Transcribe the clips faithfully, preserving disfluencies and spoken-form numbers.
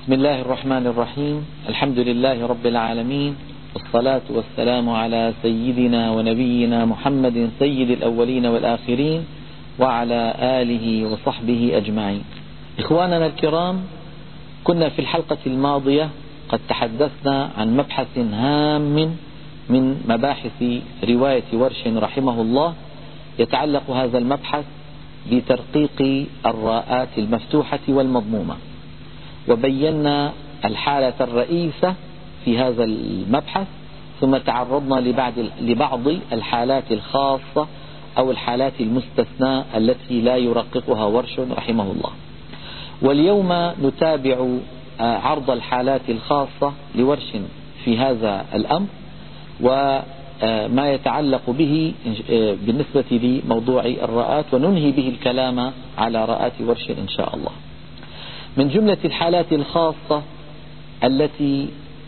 بسم الله الرحمن الرحيم. الحمد لله رب العالمين، والصلاة والسلام على سيدنا ونبينا محمد سيد الأولين والآخرين وعلى آله وصحبه أجمعين. إخواننا الكرام، كنا في الحلقة الماضية قد تحدثنا عن مبحث هام من مباحث رواية ورش رحمه الله. يتعلق هذا المبحث بترقيق الراءات المفتوحة والمضمومة، وبينا الحالة الرئيسة في هذا المبحث، ثم تعرضنا لبعض لبعض الحالات الخاصة أو الحالات المستثناة التي لا يرققها ورش رحمه الله. واليوم نتابع عرض الحالات الخاصة لورش في هذا الأمر وما يتعلق به بالنسبة لموضوع الراءات، وننهي به الكلام على راءات ورش إن شاء الله. من جملة الحالات الخاصة التي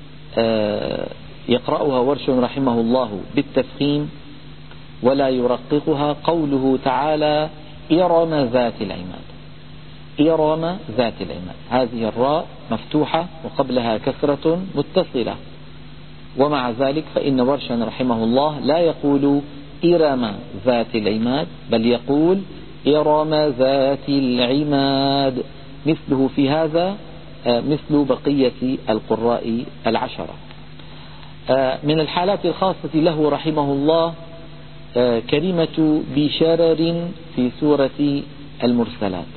يقرأها ورش رحمه الله بالتفخيم ولا يرققها قوله تعالى: إرم ذات العماد. إرم ذات العماد، هذه الراء مفتوحة وقبلها كسرة متصلة، ومع ذلك فإن ورشا رحمه الله لا يقول إرم ذات العماد، بل يقول إرم ذات العماد، مثله في هذا مثل بقية القراء العشرة. من الحالات الخاصة له رحمه الله كلمة بشرر في سورة المرسلات: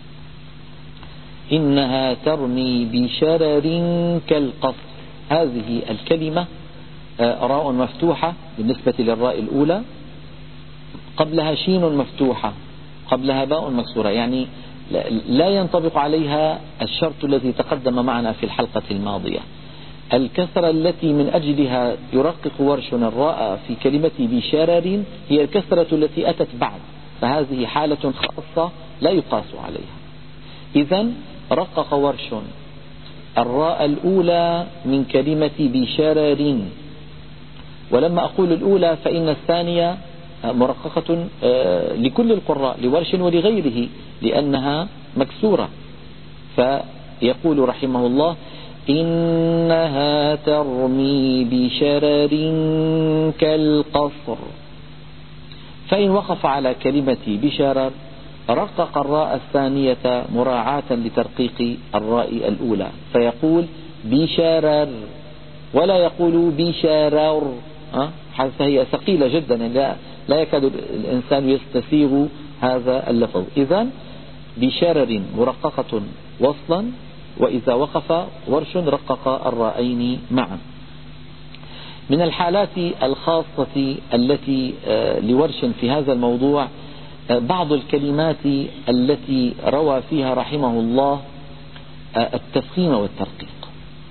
إنها ترمي بشرر كالقصر. هذه الكلمة راء مفتوحة بالنسبة للراء الأولى، قبلها شين مفتوحة، قبلها باء مكسورة، يعني لا ينطبق عليها الشرط الذي تقدم معنا في الحلقة الماضية. الكسرة التي من أجلها يرقق ورش الراء في كلمة بشرر هي الكسرة التي أتت بعد، فهذه حالة خاصة لا يقاس عليها. إذن رقق ورش الراء الأولى من كلمة بشرر، ولما أقول الأولى فإن الثانية مرققة لكل القراء، لورش ولغيره، لأنها مكسورة. فيقول رحمه الله: إنها ترمي بشرر كالقصر. فإن وقف على كلمة بشرر رقق الراء الثانية مراعاة لترقيق الراء الأولى، فيقول بشرر ولا يقول بشرر، فهي ثقيلة جدا، لا, لا يكاد الإنسان يستسيغ هذا اللفظ. إذن بشرر مرققة وصلا، وإذا وقف ورش رقق الراءين معا. من الحالات الخاصة التي لورش في هذا الموضوع بعض الكلمات التي روى فيها رحمه الله التفخيم والترقيق.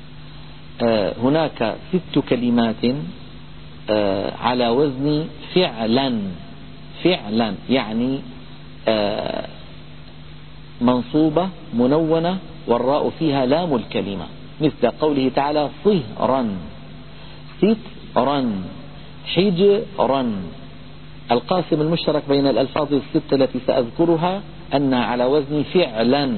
هناك ست كلمات على وزن فعلا، فعلا يعني منصوبة منونة والراء فيها لام الكلمة، مثل قوله تعالى: صهرا، سترا، حجرا. القاسم المشترك بين الألفاظ الستة التي سأذكرها أنها على وزن فعلا،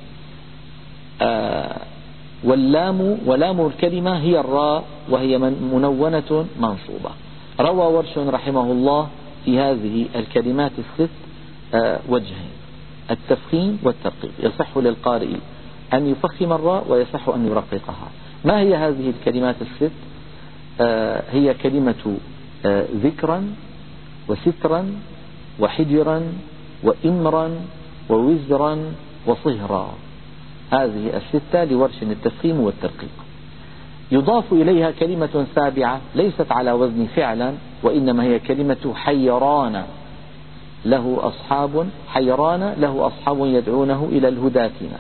آه واللام ولام الكلمة هي الراء، وهي منونة منصوبة. روى ورش رحمه الله في هذه الكلمات الست آه وجهين: التفخيم والترقيق. يصح للقارئ أن يفخم الراء ويصح أن يرققها. ما هي هذه الكلمات الست؟ آه هي كلمة آه ذكرا وسترا وحجرا وإمرا ووزرا وصهرا. هذه الستة لورش التفخيم والترقيق. يضاف إليها كلمة سابعة ليست على وزن فعلا، وإنما هي كلمة حيران. له أصحاب حيران له أصحاب يدعونه إلى الهداتنا.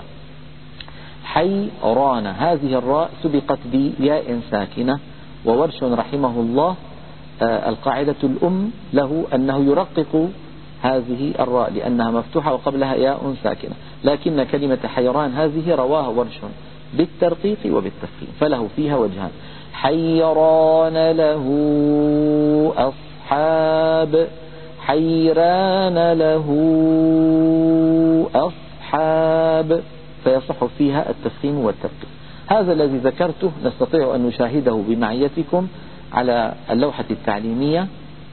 حيران، هذه الراء سبقت بياء ساكنة، وورش رحمه الله القاعدة الأم له أنه يرقق هذه الراء لأنها مفتوحة وقبلها ياء ساكنة، لكن كلمة حيران هذه رواها ورش بالترقيق وبالتفخيم، فله فيها وجهان: حيران له أصحاب، حيران له أصحاب، فيصح فيها التفخيم والترقيق. هذا الذي ذكرته نستطيع أن نشاهده بمعيتكم على اللوحة التعليمية.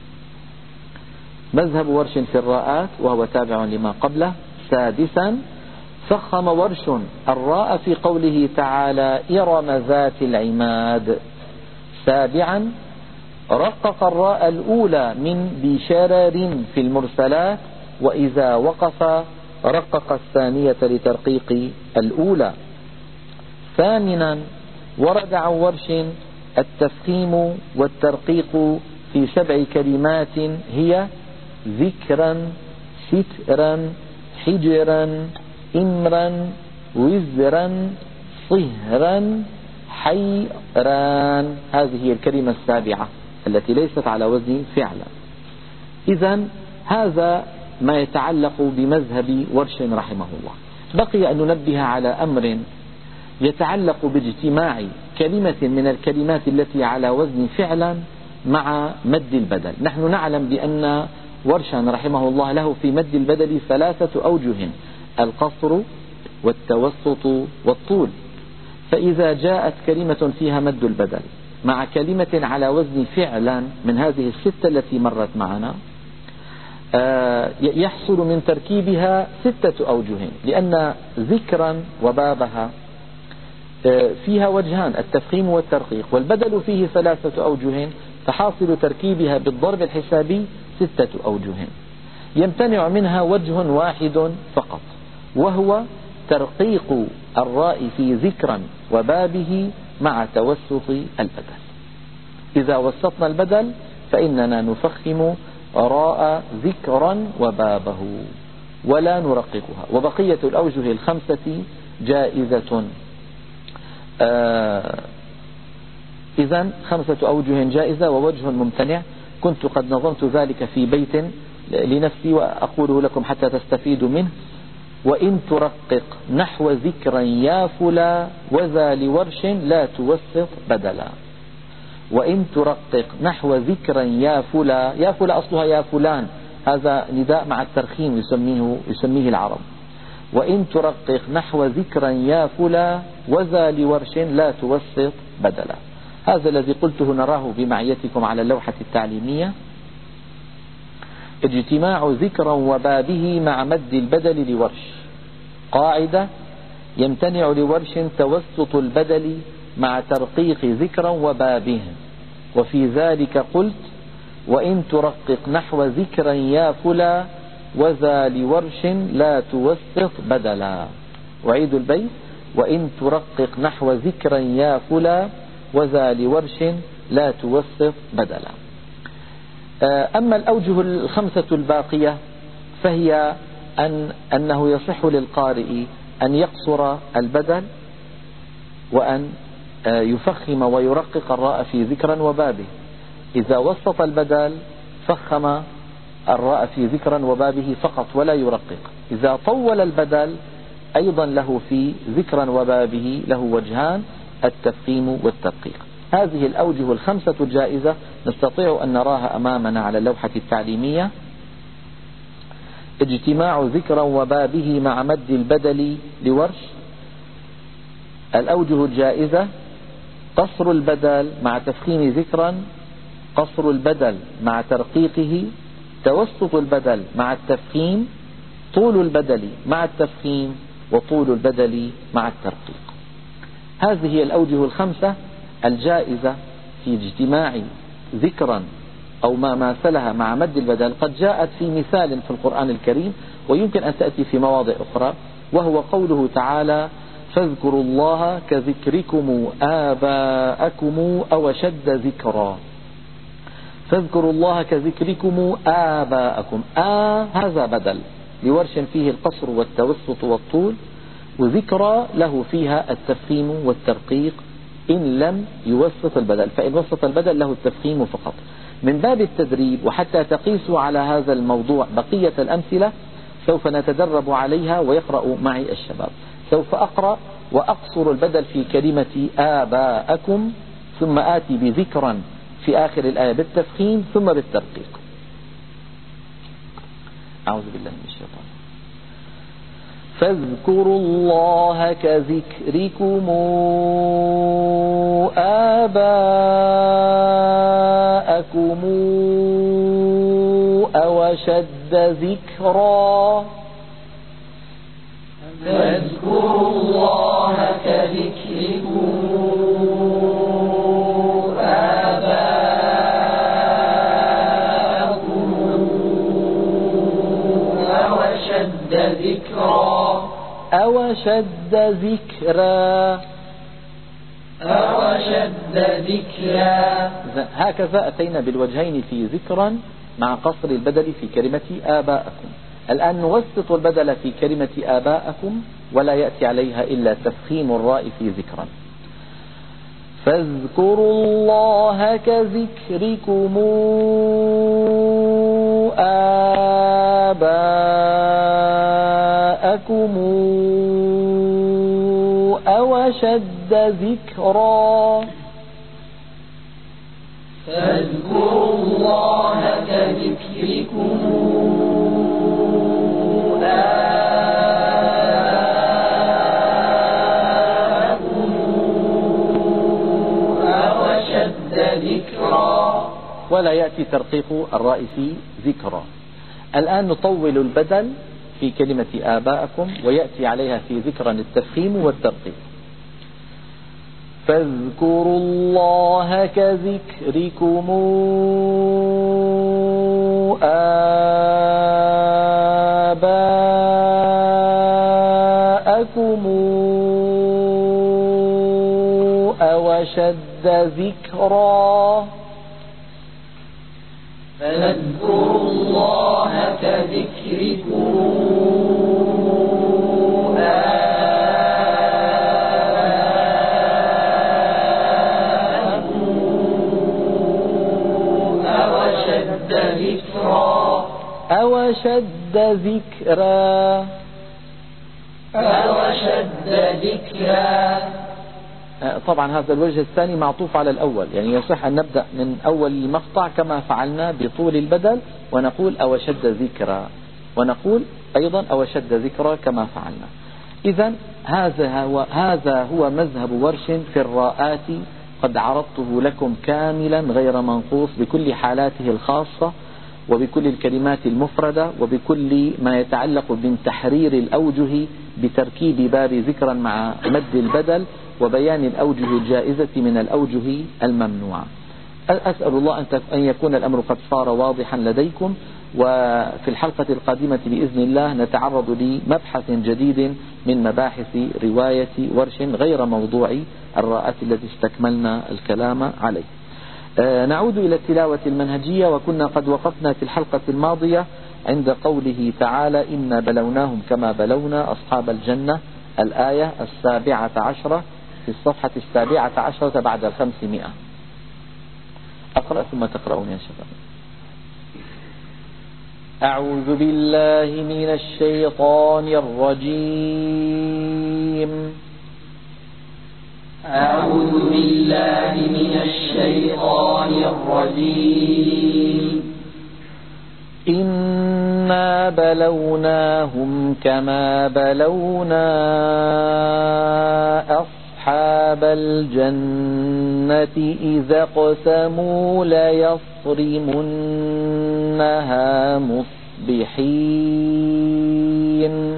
مذهب ورش في الراءات وهو تابع لما قبله. سادسا فخم ورش الراء في قوله تعالى إرم ذات العماد. سابعا رقق الراء الأولى من بشرر في المرسلات، وإذا وقف رقق الثانية لترقيق الأولى. ثامنا ورد عن ورش التفخيم والترقيق في سبع كلمات هي ذكرا سترا حجرا إمرا وزرا صهرا حيران. هذه هي الكلمة السابعة التي ليست على وزن فعلا. إذن هذا ما يتعلق بمذهب ورش رحمه الله. بقي أن ننبه على أمر يتعلق باجتماع كلمة من الكلمات التي على وزن فعلا مع مد البدل. نحن نعلم بأن ورشا رحمه الله له في مد البدل ثلاثة أوجه: القصر والتوسط والطول. فإذا جاءت كلمة فيها مد البدل مع كلمة على وزن فعلا من هذه الستة التي مرت معنا، يحصل من تركيبها ستة أوجه، لأن ذكرا وبابها فيها وجهان: التفخيم والترقيق، والبدل فيه ثلاثة أوجه، فحاصل تركيبها بالضرب الحسابي ستة أوجه. يمتنع منها وجه واحد فقط، وهو ترقيق الراء في ذكرا وبابه مع توسط البدل. إذا وسطنا البدل فإننا نفخم راء ذكرا وبابه ولا نرققها. وبقية الأوجه الخمسة جائزة. آه إذن خمسة أوجه جائزة ووجه ممتنع. كنت قد نظمت ذلك في بيت لنفسي وأقوله لكم حتى تستفيدوا منه: وإن ترقق نحو ذكرا يا فلا وذا لورش لا توسط بدلا. وإن ترقق نحو ذكرا يا فلا، يا فلا أصلها يا فلان، هذا نداء مع الترخيم يسميه, يسميه العرب. وإن ترقق نحو ذكرا يا فلا وذا لورش لا توسط بدلا. هذا الذي قلته نراه بمعيتكم على اللوحة التعليمية. اجتماع ذكرا وبابه مع مد البدل لورش. قاعدة: يمتنع لورش توسط البدل مع ترقيق ذكرا وبابه. وفي ذلك قلت: وإن ترقق نحو ذكرا يا فلا وذا لورش لا توسط بدلا. وعيد البيت: وإن ترقق نحو ذكرا يا فلا وذا لورش لا توسط بدلا. أما الأوجه الخمسة الباقية فهي أن أنه يصح للقارئ أن يقصر البدل وأن يفخم ويرقق الراء في ذكرا وبابه. إذا وسط البدل فخم الراء في ذكرا وبابه فقط ولا يرقق. إذا طول البدل أيضا له في ذكرا وبابه له وجهان: التفخيم والترقيق. هذه الأوجه الخمسة الجائزة نستطيع أن نراها أمامنا على اللوحة التعليمية. اجتماع ذكرا وبابه مع مد البدل لورش. الأوجه الجائزة: قصر البدل مع تفخيم ذكرا، قصر البدل مع ترقيقه، توسط البدل مع التفخيم، طول البدل مع التفخيم، وطول البدل مع الترقيق. هذه هي الأوجه الخمسة الجائزة في اجتماع ذكرا أو ما ماثلها مع مد البدل. قد جاءت في مثال في القرآن الكريم ويمكن أن تأتي في مواضع أخرى، وهو قوله تعالى: فاذكروا الله كذكركم آباءكم أو شد ذكرا. فاذكروا الله كذكركم آباءكم. آ هذا بدل لورش فيه القصر والتوسط والطول، وذكرى له فيها التفخيم والترقيق إن لم يوسط البدل، فإن وسط البدل له التفخيم فقط. من باب التدريب وحتى تقيسوا على هذا الموضوع بقية الأمثلة سوف نتدرب عليها ويقرأ معي الشباب. سوف أقرأ وأقصر البدل في كلمة آباءكم، ثم آتي بذكرا في آخر الآية بالتفخيم ثم بالترقيق. أعوذ بالله من الشيطان. فاذكروا الله كذكركم آباءكم أو أشد ذكرا. فاذكروا الله كذكركم آباءكم أو أشد ذكرا. أو أشد ذكرا. أو أشد ذكرا. هكذا أتينا بالوجهين في ذكرا مع قصر البدل في كلمة آباءكم. الآن نوسط البدل في كلمة آباءكم ولا يأتي عليها إلا تفخيم الراء في ذكرا. فاذكروا الله كذكركم آباءكم أو أشد ذكرا. فاذكروا الله كذكركم آباءكم أو أشد ذكرا. ولا يأتي ترقيق الراء في ذكرى. الآن نطول البدل في كلمة آباءكم ويأتي عليها في ذكرى التفخيم والترقيق. فاذكروا الله كذكركم آباءكم أو أشد ذكرا. فاذكروا الله كذكركم آباءكم أو أشد ذكرا. أو أشد ذكرا. أو أشد ذكرا. طبعا هذا الوجه الثاني معطوف على الأول، يعني يصح أن نبدأ من أول المقطع كما فعلنا بطول البدل ونقول أو شد ذكرى، ونقول أيضا أو شد ذكرى كما فعلنا. إذا هذا هو هذا هو مذهب ورش في الراءات، قد عرضته لكم كاملا غير منقوص بكل حالاته الخاصة وبكل الكلمات المفردة وبكل ما يتعلق من تحرير الأوجه بتركيب باب ذكرا مع مد البدل وبيان الأوجه الجائزة من الأوجه الممنوعة. أسأل الله أن يكون الأمر قد صار واضحا لديكم، وفي الحلقة القادمة بإذن الله نتعرض لمبحث جديد من مباحث رواية ورش غير موضوع الراءات التي استكملنا الكلام عليه. آه نعود إلى التلاوة المنهجية، وكنا قد وقفنا في الحلقة الماضية عند قوله تعالى إنا بلوناهم كما بلونا أصحاب الجنة، الآية السابعة عشرة في الصفحة السابعة عشرة بعد الخمسمائة. أقرأ ثم تقرأون يا شباب. أعوذ بالله من الشيطان الرجيم. أعوذ بالله من الشيطان الرجيم. إنا بلوناهم كما بلونا أصحاب الجنة إذا اقسموا ليصرمنها مصبحين.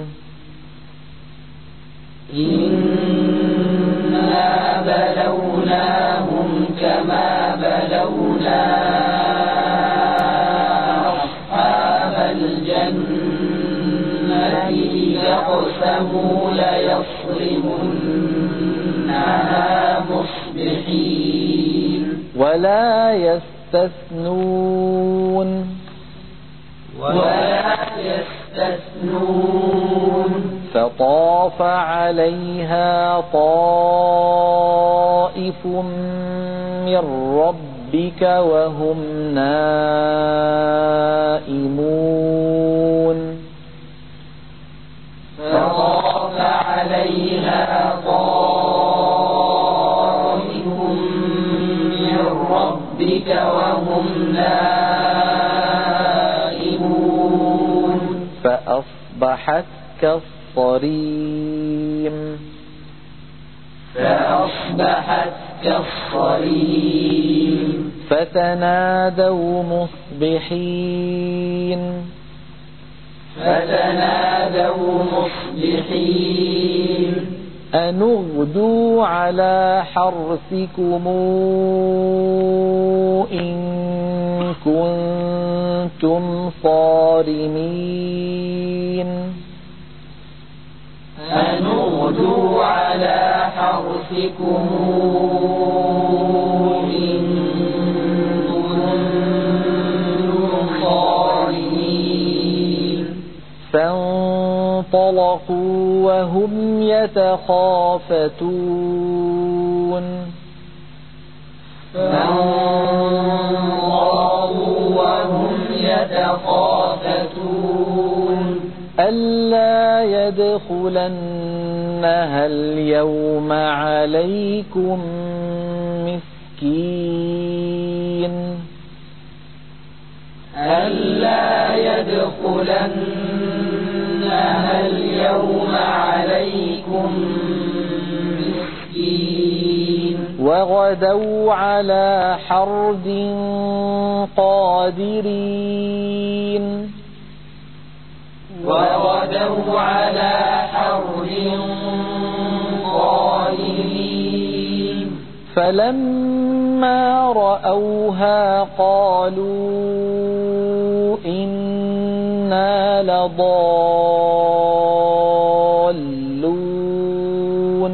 إنا بلوناهم كما بلونا أصحاب الجنة إذا اقسموا ليصرمنها مصبحين. ولا يستثنون. ولا يستثنون. فطاف عليها طائف من ربك وهم نائمون. فطاف عليها طائف من ربك وهم نائمون. فأصبحت كالصريم. كالصريم فأصبحت كالصريم فتنادوا مصبحين فتنادوا مصبحين أن اغدوا على حرثكم إن كنتم صارمين أن اغدوا على حرثكم إن كنتم صارمين فانطلقوا وهم يتخافتون فانطلقوا وهم يتخافتون ألا يدخلنها اليوم عليكم مسكين ألا يدخلنها اليوم عليكم مسكين وغدوا على حرد قادرين وغدوا على حرد قادرين فلما رأوها قالوا إنا لضالون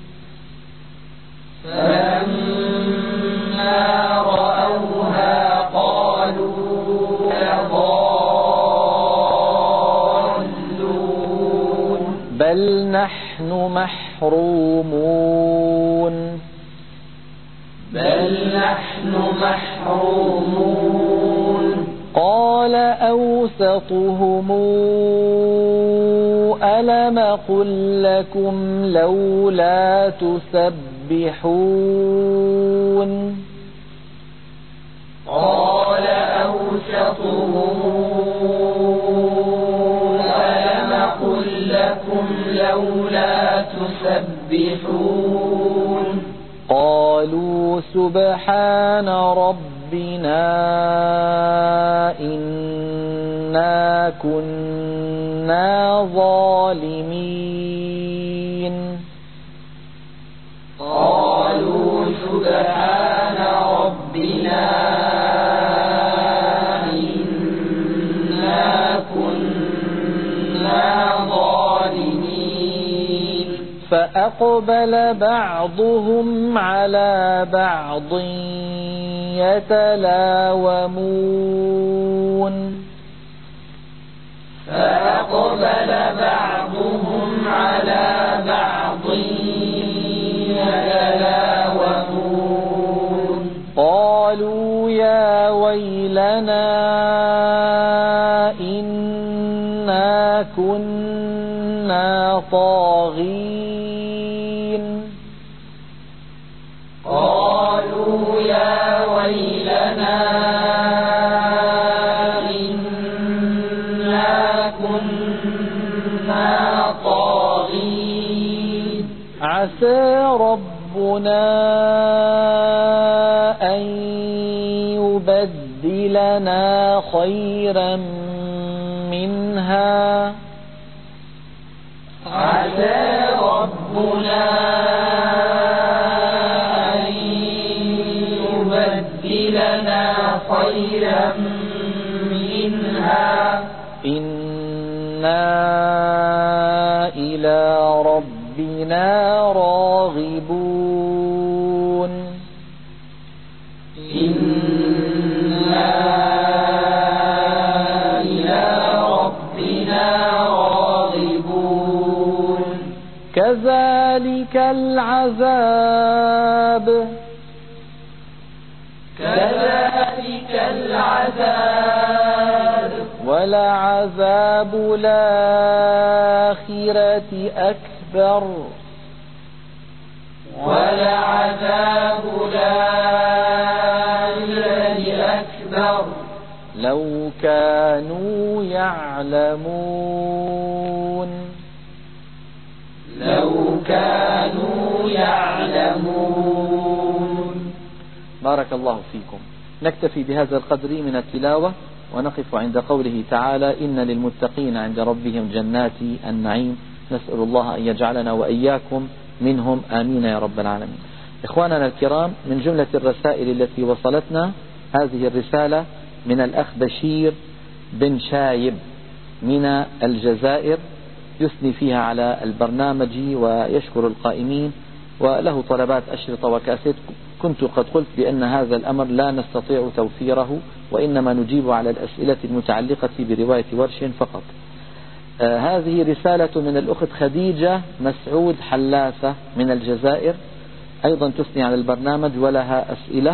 فلما رأوها قالوا لضالون بل نحن محرومون بل نحن محرومون قال أوسطهم ألم قل لكم لولا تسبحون قال أوسطهم ألم قل لكم لولا تسبحون قالوا سبحان ربنا إنا كنا ظالمين قالوا سبحان ربنا إنا كنا ظالمين فأقبل بعضهم على بعض يتلاومون فأقبل بعضهم على بعض يتلاومون قالوا يا ويلنا إنا كنا طاغين قالوا يا ويلنا إنا كنا طاغين عسى ربنا أن يبدلنا خيرا منها عسى ربنا أن يبدلنا خيرا منها إنا إلى ربنا راغبون إنا إلى ربنا راغبون كذلك العذاب كذلك العذاب ولعذاب الآخرة أكبر ولعذاب الآخرة أكبر لو كانوا يعلمون كانوا يعلمون. بارك الله فيكم. نكتفي بهذا القدر من التلاوة ونقف عند قوله تعالى إن للمتقين عند ربهم جنات النعيم. نسأل الله أن يجعلنا وإياكم منهم آمين يا رب العالمين. إخواننا الكرام، من جملة الرسائل التي وصلتنا هذه الرسالة من الأخ بشير بن شايب من الجزائر، يثني فيها على البرنامج ويشكر القائمين، وله طلبات أشرطة وكاسيت. كنت قد قلت بأن هذا الأمر لا نستطيع توفيره، وإنما نجيب على الأسئلة المتعلقة برواية ورش فقط. آه هذه رسالة من الأخت خديجة مسعود حلاسة من الجزائر، أيضا تثني على البرنامج ولها أسئلة.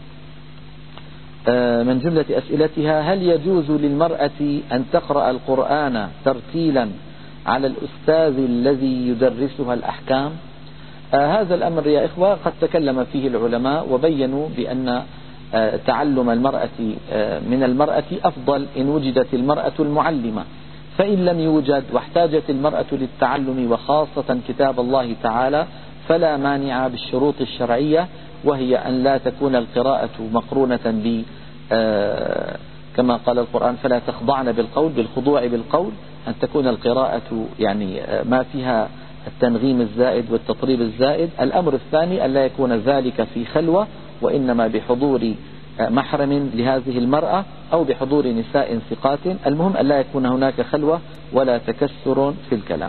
آه من جملة أسئلتها: هل يجوز للمرأة أن تقرأ القرآن ترتيلا على الأستاذ الذي يدرسها الأحكام؟ آه هذا الأمر يا إخوة قد تكلم فيه العلماء وبينوا بأن آه تعلم المرأة آه من المرأة أفضل إن وجدت المرأة المعلمة، فإن لم يوجد واحتاجت المرأة للتعلم وخاصة كتاب الله تعالى فلا مانع بالشروط الشرعية، وهي أن لا تكون القراءة مقرونة ب آه كما قال القرآن فلا تخضعن بالقول بالخضوع بالقول، أن تكون القراءة يعني آه ما فيها التنغيم الزائد والتطريب الزائد. الأمر الثاني أن لا يكون ذلك في خلوة، وإنما بحضور محرم لهذه المرأة أو بحضور نساء ثقات. المهم أن لا يكون هناك خلوة ولا تكسر في الكلام.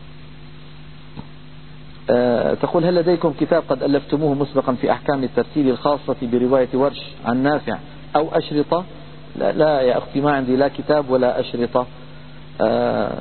أه تقول: هل لديكم كتاب قد ألفتموه مسبقا في أحكام الترتيل الخاصة برواية ورش عن نافع أو أشرطة؟ لا, لا يا أختي، ما عندي لا كتاب ولا أشرطة. أه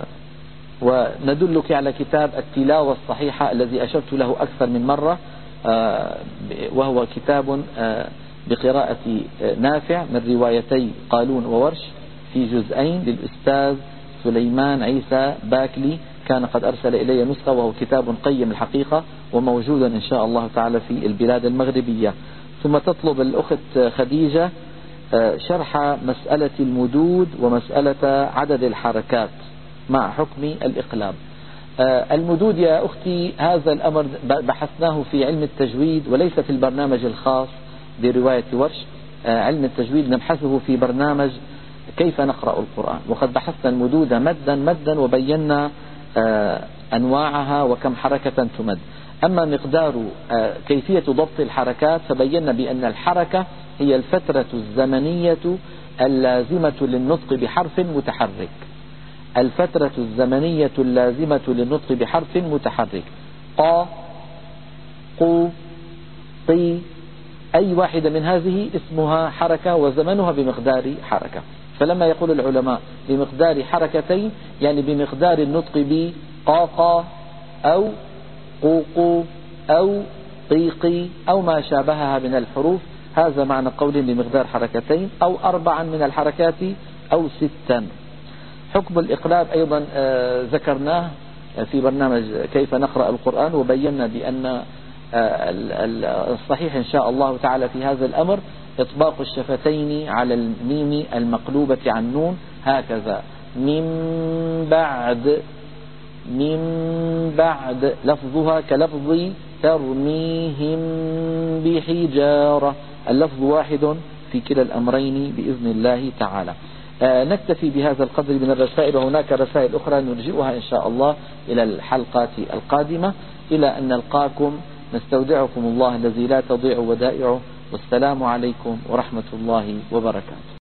وندلك على كتاب التلاوة الصحيحة الذي أشرت له أكثر من مرة، أه وهو كتاب أه بقراءة نافع من روايتي قالون وورش في جزئين للأستاذ سليمان عيسى باكلي، كان قد أرسل إلي نسخة، وهو كتاب قيم الحقيقة وموجود إن شاء الله تعالى في البلاد المغربية. ثم تطلب الأخت خديجة شرح مسألة المدود ومسألة عدد الحركات مع حكم الإقلاب. المدود يا أختي هذا الأمر بحثناه في علم التجويد وليس في البرنامج الخاص برواية ورش. علم التجويد نبحثه في برنامج كيف نقرأ القرآن، وقد بحثنا المدود مدا مدا وبينا أنواعها وكم حركة تمد. أما مقدار كيفية ضبط الحركات فبينا بأن الحركة هي الفترة الزمنية اللازمة للنطق بحرف متحرك. الفترة الزمنية اللازمة للنطق بحرف متحرك قا قو طي، أي واحدة من هذه اسمها حركة وزمنها بمقدار حركة. فلما يقول العلماء بمقدار حركتين يعني بمقدار النطق بقاقا أو قوقو أو قيقي أو ما شابهها من الحروف، هذا معنى قول بمقدار حركتين أو أربعا من الحركات أو ستا. حكم الإقلاب أيضا آه ذكرناه في برنامج كيف نقرأ القرآن، وبينا بأن الصحيح إن شاء الله تعالى في هذا الأمر إطباق الشفتين على الميم المقلوبة عن نون هكذا، من بعد من بعد، لفظها كلفظ ترميهم بحجارة، اللفظ واحد في كلا الأمرين بإذن الله تعالى. آه نكتفي بهذا القدر من الرسائل، وهناك رسائل أخرى نرجئها إن شاء الله إلى الحلقات القادمة. إلى أن نلقاكم نستودعكم الله الذي لا تضيع ودائعه، والسلام عليكم ورحمة الله وبركاته.